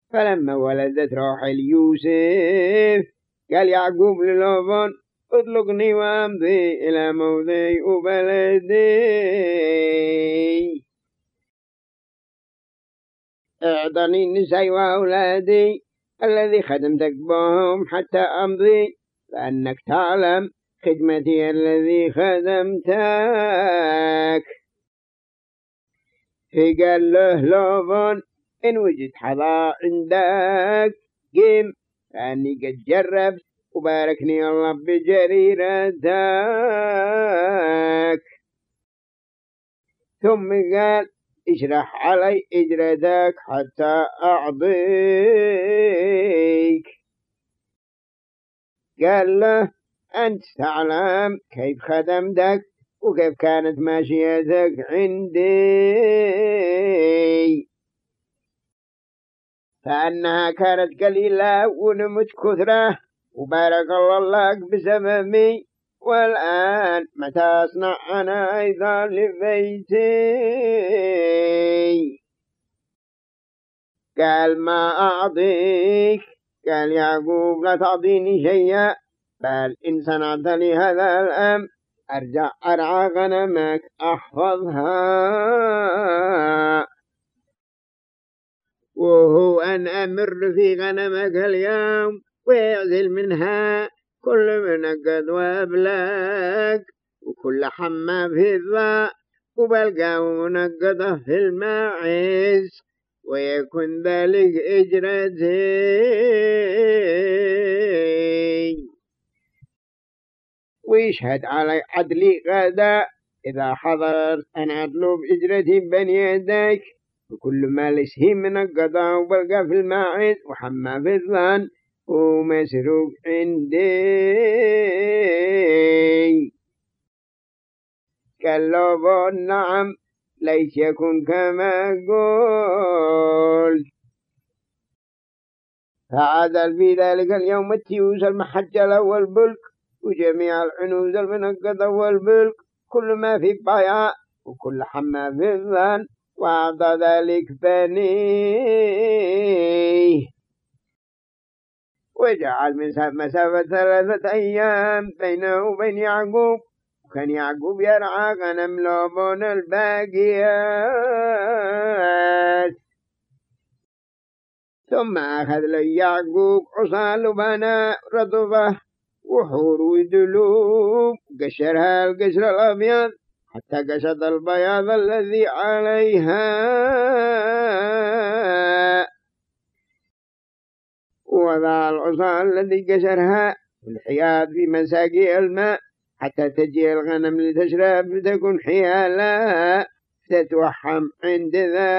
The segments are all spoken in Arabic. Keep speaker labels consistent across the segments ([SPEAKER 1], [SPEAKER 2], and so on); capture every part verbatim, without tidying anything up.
[SPEAKER 1] فلما ولدت راحل يوسف قال يعقوب للابان اطلقني وامضي إلى موضعي وبلدي اعطني النساء وأولادي الذي خدمتك بهم حتى أمضي فأنك تعلم خدمتي الذي خدمتك. فقال له لابان إن وجد حظا عندك قم فأني قد جربت وباركني الله بجريرتك. ثم قال اشرح علي اجرتك حتى أعطيك. قال له أنت تعلم كيف خدمتك وكيف كانت ماشيتك عندي فأنها كانت قليلة ونمت كثرة وبارك الله لك بسببي. والآن متى أصنع أنا أيضا لبيتي؟ قال ما أعطيك. قال يعقوب لا تعطيني شيئا بل إن صنعت لي هذا الأمر أرجع أرعى غنمك أحفظها وهو أن أمر في غنمك اليوم ويعزل منها كل منقد وأبلاك وكل حمى في الضاء وبلقى منقده في الماعز ويكون ذلك إجرتي. ويشهد علي عدلي غدا إذا حضرت أن أطلب إجرتي بين يديك وكل ما لسه من القضاء وبلقى في الماعز وحمى في الظن ومسروق عندي. قال له نعم ليس يكون كما قلت. فعادل في ذلك اليوم التيوس المحجلة والبلك وجميع العنوز المنقضة والبلك كل ما في الضياء وكل حما في الظن وأعطى ذلك بنيه. وجعل مسافة ثلاثة أيام بينه وبين يعقوب وكان يعقوب يرعى غنم لابان الباقيات. ثم أخذ لي يعقوب عصا لبناء رطبة وحور ودلوب قشرها القشر الأبيض حتى قشط البياض الذي عليها ووضع العصا الذي قشرها في الحياض في مساقي الماء حتى تجي الغنم لتشرب فتكون حيالها تتوحم عند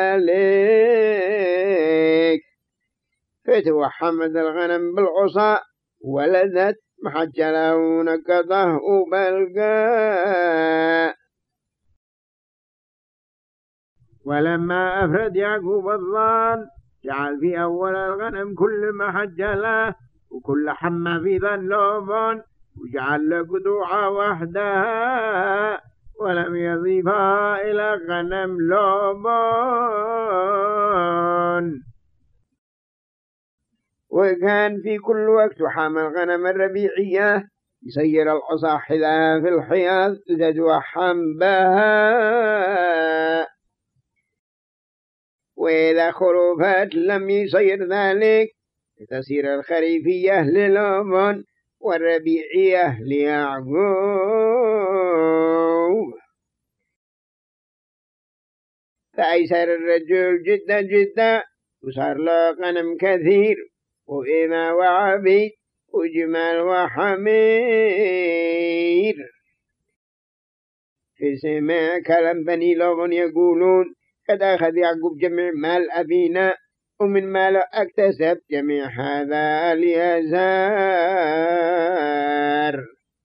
[SPEAKER 1] ذلك. فتوحمت الغنم بالعصا ولدت محجلة ونقضه وبلقى. ولما أفرد يعقوب الظان جعل في أول الغنم كل محجلة وكل حمى في ذنوب وجعل له قطوعة وحدها ولم يضيفها إلى غنم لوبان. وكان في كل وقت حامل الغنم الربيعية يسير العصا حذاها في الحياض لتتوحم بها. وإذا خروفات لم يسير ذلك تصير الخريفية للابان والربيعية ليعقوب. فأيسر الرجل جدا جدا وصار له غنم كثير وإماء وعبيد وجمال وحمير. في سماع كلام بني لابان يقولون قد أخذ يعقوب جميع مال أبينا ومن مال اكتسب جميع هذا اليزار.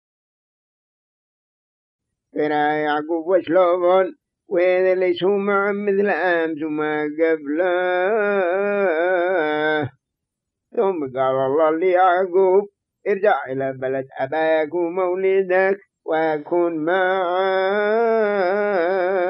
[SPEAKER 1] فرأى يعقوب وشلابان وإذا ليسوا معا مثل أمس وما قبله. ثم قال الله ليعقوب ارجع إلى بلد أباك ومولدك وكن معا